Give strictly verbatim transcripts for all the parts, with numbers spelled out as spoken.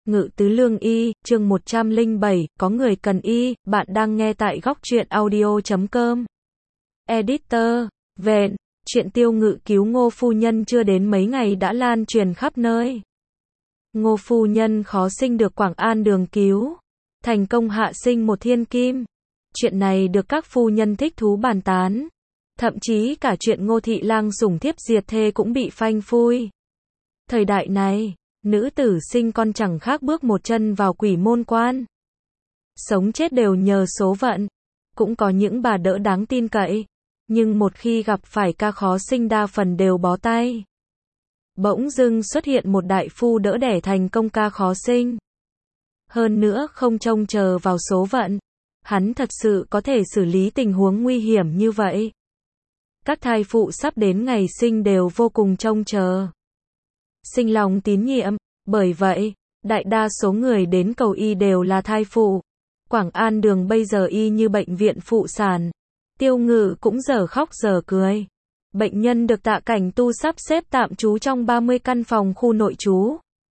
Ngự tứ lương y, chương một trăm lẻ bảy, có người cần y, bạn đang nghe tại góc truyện audio chấm com. Editor, vện, chuyện Tiêu Ngự cứu Ngô phu nhân chưa đến mấy ngày đã lan truyền khắp nơi. Ngô phu nhân khó sinh được Quảng An Đường cứu, thành công hạ sinh một thiên kim. Chuyện này được các phu nhân thích thú bàn tán. Thậm chí cả chuyện Ngô thị lang sủng thiếp diệt thê cũng bị phanh phui. Thời đại này, nữ tử sinh con chẳng khác bước một chân vào quỷ môn quan. Sống chết đều nhờ số phận. Cũng có những bà đỡ đáng tin cậy, nhưng một khi gặp phải ca khó sinh đa phần đều bó tay. Bỗng dưng xuất hiện một đại phu đỡ đẻ thành công ca khó sinh. Hơn nữa không trông chờ vào số phận, hắn thật sự có thể xử lý tình huống nguy hiểm như vậy. Các thai phụ sắp đến ngày sinh đều vô cùng trông chờ, sinh lòng tín nhiệm. Bởi vậy, đại đa số người đến cầu y đều là thai phụ. Quảng An Đường bây giờ y như bệnh viện phụ sản. Tiêu Ngự cũng giờ khóc giờ cười. Bệnh nhân được Tạ Cảnh Tu sắp xếp tạm trú trong ba mươi căn phòng khu nội trú.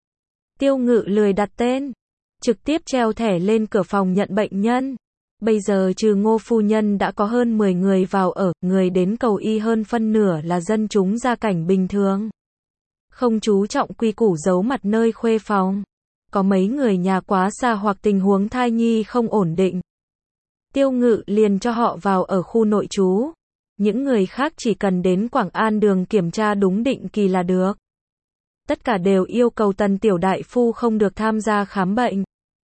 Tiêu Ngự lười đặt tên, trực tiếp treo thẻ lên cửa phòng nhận bệnh nhân. Bây giờ trừ Ngô phu nhân đã có hơn mười người vào ở, người đến cầu y hơn phân nửa là dân chúng gia cảnh bình thường, không chú trọng quy củ giấu mặt nơi khuê phòng. Có mấy người nhà quá xa hoặc tình huống thai nhi không ổn định, Tiêu Ngự liền cho họ vào ở khu nội trú. Những người khác chỉ cần đến Quảng An Đường kiểm tra đúng định kỳ là được. Tất cả đều yêu cầu Tần tiểu đại phu không được tham gia khám bệnh.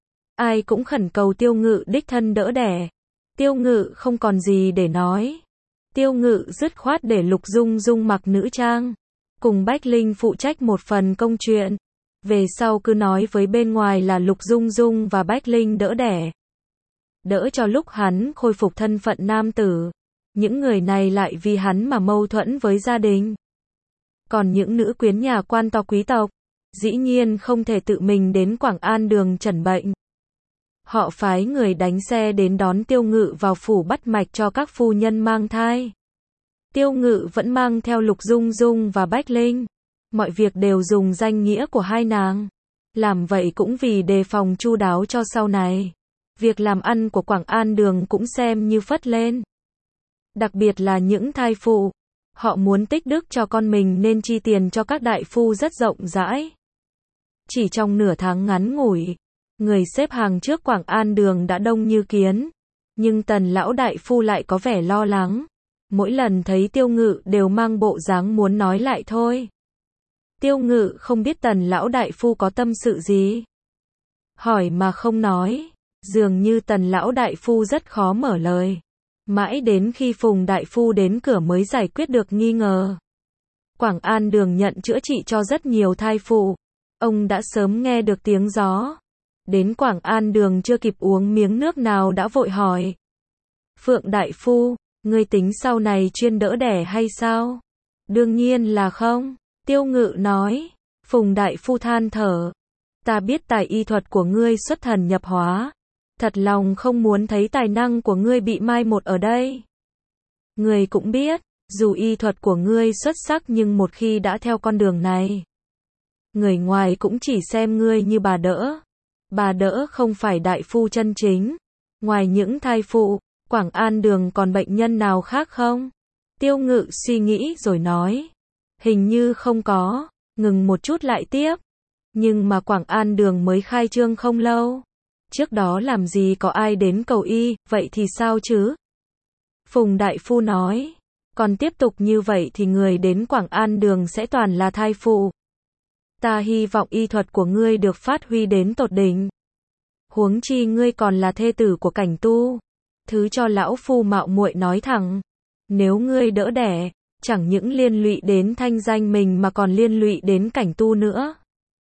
Ai cũng khẩn cầu Tiêu Ngự đích thân đỡ đẻ. Tiêu Ngự không còn gì để nói. Tiêu Ngự dứt khoát để Lục Dung Dung mặc nữ trang, cùng Bách Linh phụ trách một phần công chuyện. Về sau cứ nói với bên ngoài là Lục Dung Dung và Bách Linh đỡ đẻ, đỡ cho lúc hắn khôi phục thân phận nam tử. Những người này lại vì hắn mà mâu thuẫn với gia đình. Còn những nữ quyến nhà quan to quý tộc, dĩ nhiên không thể tự mình đến Quảng An Đường chẩn bệnh. Họ phái người đánh xe đến đón Tiêu Ngự vào phủ bắt mạch cho các phu nhân mang thai. Tiêu Ngự vẫn mang theo Lục Dung Dung và Bách Linh. Mọi việc đều dùng danh nghĩa của hai nàng. Làm vậy cũng vì đề phòng chu đáo cho sau này. Việc làm ăn của Quảng An Đường cũng xem như phất lên. Đặc biệt là những thai phụ, họ muốn tích đức cho con mình nên chi tiền cho các đại phu rất rộng rãi. Chỉ trong nửa tháng ngắn ngủi, người xếp hàng trước Quảng An Đường đã đông như kiến. Nhưng Tần lão đại phu lại có vẻ lo lắng. Mỗi lần thấy Tiêu Ngự đều mang bộ dáng muốn nói lại thôi. Tiêu Ngự không biết Tần lão đại phu có tâm sự gì. Hỏi mà không nói, dường như Tần lão đại phu rất khó mở lời. Mãi đến khi Phùng đại phu đến cửa mới giải quyết được nghi ngờ. Quảng An Đường nhận chữa trị cho rất nhiều thai phụ. Ông đã sớm nghe được tiếng gió. Đến Quảng An Đường chưa kịp uống miếng nước nào đã vội hỏi. Phượng đại phu, ngươi tính sau này chuyên đỡ đẻ hay sao? Đương nhiên là không. Tiêu Ngự nói. Phùng đại phu than thở. Ta biết tài y thuật của ngươi xuất thần nhập hóa. Thật lòng không muốn thấy tài năng của ngươi bị mai một ở đây. Ngươi cũng biết, dù y thuật của ngươi xuất sắc nhưng một khi đã theo con đường này, người ngoài cũng chỉ xem ngươi như bà đỡ. Bà đỡ không phải đại phu chân chính. Ngoài những thai phụ, Quảng An Đường còn bệnh nhân nào khác không? Tiêu Ngự suy nghĩ rồi nói. Hình như không có, ngừng một chút lại tiếp. Nhưng mà Quảng An Đường mới khai trương không lâu. Trước đó làm gì có ai đến cầu y, vậy thì sao chứ? Phùng đại phu nói. Còn tiếp tục như vậy thì người đến Quảng An Đường sẽ toàn là thai phụ. Ta hy vọng y thuật của ngươi được phát huy đến tột đỉnh. Huống chi ngươi còn là thê tử của Cảnh Tu. Thứ cho lão phu mạo muội nói thẳng. Nếu ngươi đỡ đẻ, chẳng những liên lụy đến thanh danh mình mà còn liên lụy đến Cảnh Tu nữa.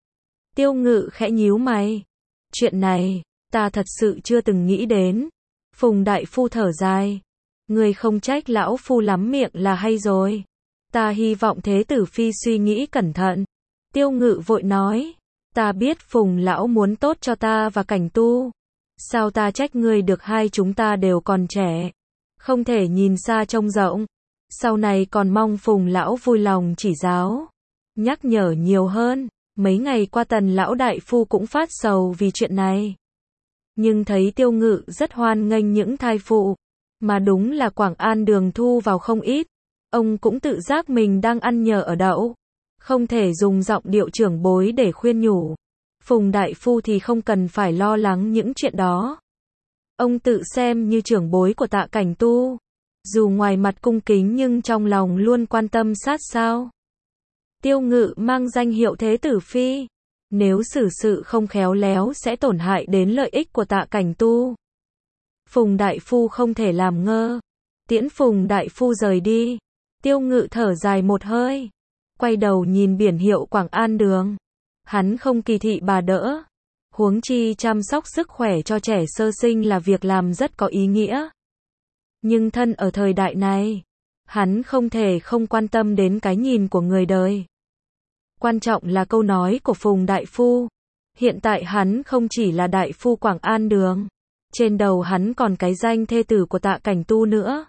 Tiêu Ngự khẽ nhíu mày. Chuyện này, ta thật sự chưa từng nghĩ đến. Phùng đại phu thở dài. Ngươi không trách lão phu lắm miệng là hay rồi. Ta hy vọng thế tử phi suy nghĩ cẩn thận. Tiêu Ngự vội nói. Ta biết Phùng lão muốn tốt cho ta và Cảnh Tu. Sao ta trách ngươi được, hai chúng ta đều còn trẻ. Không thể nhìn xa trông rộng. Sau này còn mong Phùng lão vui lòng chỉ giáo, nhắc nhở nhiều hơn. Mấy ngày qua Tần lão đại phu cũng phát sầu vì chuyện này. Nhưng thấy Tiêu Ngự rất hoan nghênh những thai phụ, mà đúng là Quảng An đường thu vào không ít. Ông cũng tự giác mình đang ăn nhờ ở đậu, không thể dùng giọng điệu trưởng bối để khuyên nhủ. Phùng đại phu thì không cần phải lo lắng những chuyện đó. Ông tự xem như trưởng bối của Tạ Cảnh Tu, dù ngoài mặt cung kính nhưng trong lòng luôn quan tâm sát sao. Tiêu Ngự mang danh hiệu Thế Tử Phi, nếu xử sự không khéo léo sẽ tổn hại đến lợi ích của Tạ Cảnh Tu. Phùng đại phu không thể làm ngơ. Tiễn Phùng đại phu rời đi, Tiêu Ngự thở dài một hơi, quay đầu nhìn biển hiệu Quảng An đường. Hắn không kỳ thị bà đỡ, huống chi chăm sóc sức khỏe cho trẻ sơ sinh là việc làm rất có ý nghĩa. Nhưng thân ở thời đại này, hắn không thể không quan tâm đến cái nhìn của người đời. Quan trọng là câu nói của Phùng đại phu. Hiện tại hắn không chỉ là đại phu Quảng An đường, trên đầu hắn còn cái danh thê tử của Tạ Cảnh Tu nữa.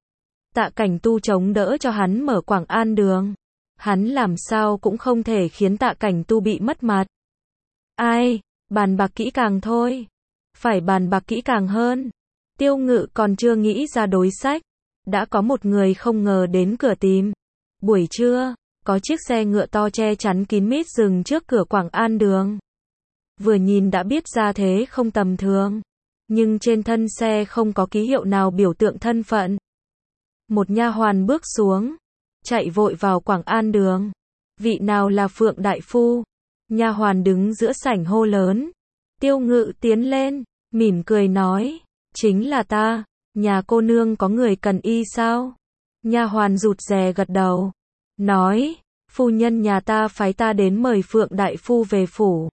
Tạ Cảnh Tu chống đỡ cho hắn mở Quảng An đường, hắn làm sao cũng không thể khiến Tạ Cảnh Tu bị mất mặt. Ai, bàn bạc kỹ càng thôi. Phải bàn bạc kỹ càng hơn. Tiêu Ngự còn chưa nghĩ ra đối sách, đã có một người không ngờ đến cửa tìm. Buổi trưa, có chiếc xe ngựa to che chắn kín mít dừng trước cửa Quảng An đường. Vừa nhìn đã biết ra thế không tầm thường, nhưng trên thân xe không có ký hiệu nào biểu tượng thân phận. Một nha hoàn bước xuống, chạy vội vào Quảng An đường. Vị nào là Phượng đại phu? Nha hoàn đứng giữa sảnh hô lớn. Tiêu Ngự tiến lên, mỉm cười nói, chính là ta. Nhà cô nương có người cần y sao? Nha hoàn rụt rè gật đầu, nói, phu nhân nhà ta phái ta đến mời Phượng đại phu về phủ.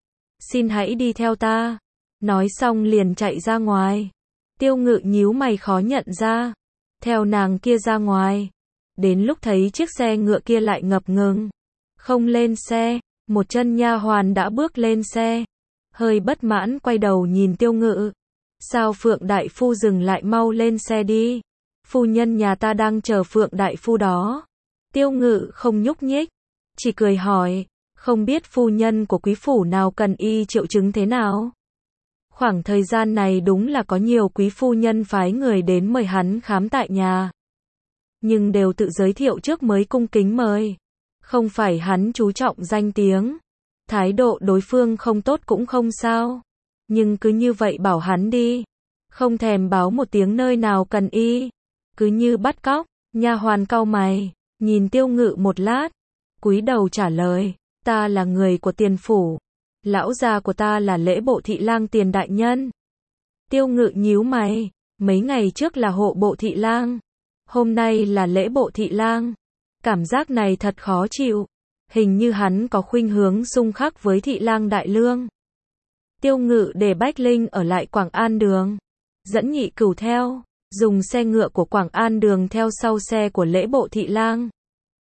Xin hãy đi theo ta. Nói xong liền chạy ra ngoài. Tiêu Ngự nhíu mày khó nhận ra, theo nàng kia ra ngoài. Đến lúc thấy chiếc xe ngựa kia lại ngập ngừng, không lên xe, một chân nha hoàn đã bước lên xe, hơi bất mãn quay đầu nhìn Tiêu Ngự. Sao Phượng đại phu dừng lại, mau lên xe đi. Phu nhân nhà ta đang chờ Phượng đại phu đó. Tiêu Ngự không nhúc nhích, chỉ cười hỏi, không biết phu nhân của quý phủ nào cần y triệu chứng thế nào? Khoảng thời gian này đúng là có nhiều quý phu nhân phái người đến mời hắn khám tại nhà, nhưng đều tự giới thiệu trước mới cung kính mời. Không phải hắn chú trọng danh tiếng, thái độ đối phương không tốt cũng không sao, nhưng cứ như vậy bảo hắn đi, không thèm báo một tiếng nơi nào cần y, cứ như bắt cóc. Nha hoàn cau mày, nhìn Tiêu Ngự một lát, cúi đầu trả lời, ta là người của Tiền phủ, lão gia của ta là Lễ Bộ thị lang Tiền đại nhân. Tiêu Ngự nhíu mày, mấy ngày trước là Hộ Bộ thị lang, hôm nay là Lễ Bộ thị lang. Cảm giác này thật khó chịu, hình như hắn có khuynh hướng xung khắc với thị lang Đại Lương. Tiêu Ngự để Bách Linh ở lại Quảng An đường, dẫn Nhị Cửu theo, dùng xe ngựa của Quảng An đường theo sau xe của Lễ Bộ thị lang.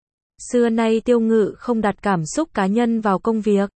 Xưa nay Tiêu Ngự không đặt cảm xúc cá nhân vào công việc.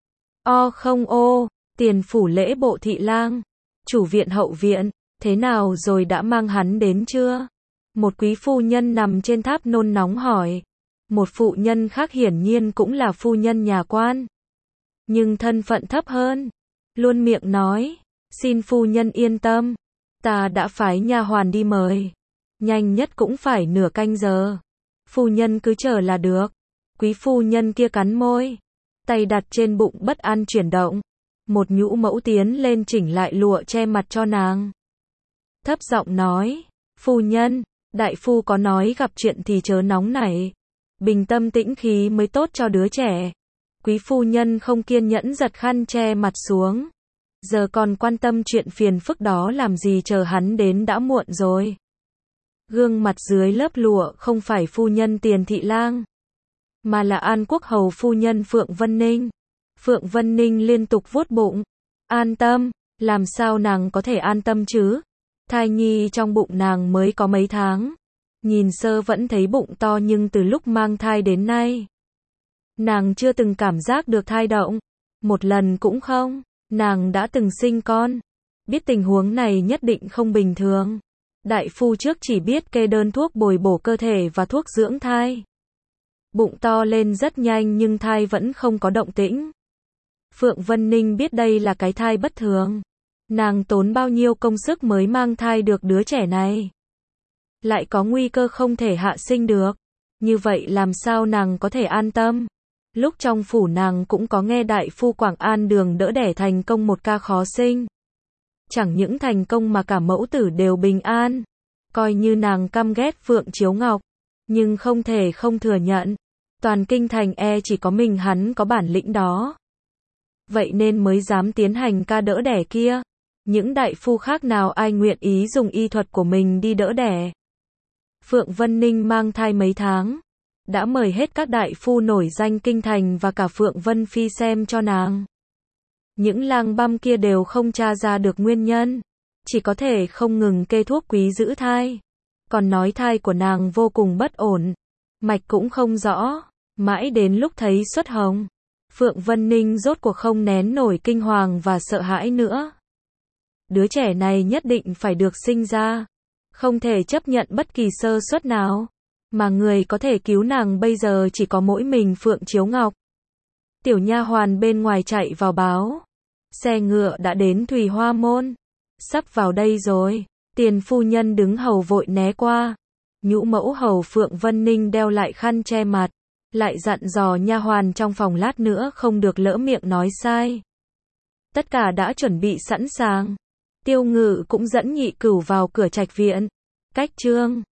O không ô, Tiền phủ Lễ Bộ thị lang, chủ viện hậu viện, thế nào rồi, đã mang hắn đến chưa? Một quý phu nhân nằm trên tháp nôn nóng hỏi. Một phụ nhân khác hiển nhiên cũng là phu nhân nhà quan, nhưng thân phận thấp hơn, luôn miệng nói, xin phu nhân yên tâm, ta đã phái nha hoàn đi mời, nhanh nhất cũng phải nửa canh giờ, phu nhân cứ chờ là được. Quý phu nhân kia cắn môi, tay đặt trên bụng bất an chuyển động, một nhũ mẫu tiến lên chỉnh lại lụa che mặt cho nàng, thấp giọng nói, phu nhân, đại phu có nói gặp chuyện thì chớ nóng nảy, bình tâm tĩnh khí mới tốt cho đứa trẻ. Quý phu nhân không kiên nhẫn giật khăn che mặt xuống, giờ còn quan tâm chuyện phiền phức đó làm gì, chờ hắn đến đã muộn rồi. Gương mặt dưới lớp lụa không phải phu nhân Tiền thị lang, mà là An Quốc hầu phu nhân Phượng Vân Ninh. Phượng Vân Ninh liên tục vuốt bụng, an tâm, làm sao nàng có thể an tâm chứ? Thai nhi trong bụng nàng mới có mấy tháng, nhìn sơ vẫn thấy bụng to, nhưng từ lúc mang thai đến nay, nàng chưa từng cảm giác được thai động, một lần cũng không. Nàng đã từng sinh con, biết tình huống này nhất định không bình thường. Đại phu trước chỉ biết kê đơn thuốc bồi bổ cơ thể và thuốc dưỡng thai, Bụng to lên rất nhanh nhưng thai vẫn không có động tĩnh. Phượng Vân Ninh biết đây là cái thai bất thường. Nàng tốn bao nhiêu công sức mới mang thai được đứa trẻ này. Lại có nguy cơ không thể hạ sinh được. Như vậy làm sao nàng có thể an tâm? Lúc trong phủ nàng cũng có nghe đại phu Quảng An Đường đỡ đẻ thành công một ca khó sinh. Chẳng những thành công mà cả mẫu tử đều bình an. Coi như nàng căm ghét Phượng Chiếu Ngọc, nhưng không thể không thừa nhận. Toàn kinh thành e chỉ có mình hắn có bản lĩnh đó. Vậy nên mới dám tiến hành ca đỡ đẻ kia. Những đại phu khác nào ai nguyện ý dùng y thuật của mình đi đỡ đẻ. Phượng Vân Ninh mang thai mấy tháng, đã mời hết các đại phu nổi danh kinh thành và cả Phượng Vân Phi xem cho nàng. Những lang băm kia đều không tra ra được nguyên nhân, chỉ có thể không ngừng kê thuốc quý giữ thai. Còn nói thai của nàng vô cùng bất ổn, mạch cũng không rõ, mãi đến lúc thấy xuất hồng, Phượng Vân Ninh rốt cuộc không nén nổi kinh hoàng và sợ hãi nữa. Đứa trẻ này nhất định phải được sinh ra, không thể chấp nhận bất kỳ sơ suất nào, mà người có thể cứu nàng bây giờ chỉ có mỗi mình Phượng Chiếu Ngọc. Tiểu nha hoàn bên ngoài chạy vào báo, xe ngựa đã đến Thùy Hoa Môn, sắp vào đây rồi. Tiền phu nhân đứng hầu vội né qua. Nhũ mẫu hầu Phượng Vân Ninh đeo lại khăn che mặt, lại dặn dò nha hoàn trong phòng lát nữa không được lỡ miệng nói sai. Tất cả đã chuẩn bị sẵn sàng. Tiêu Ngự cũng dẫn Nhị Cửu vào cửa trạch viện. Cách chương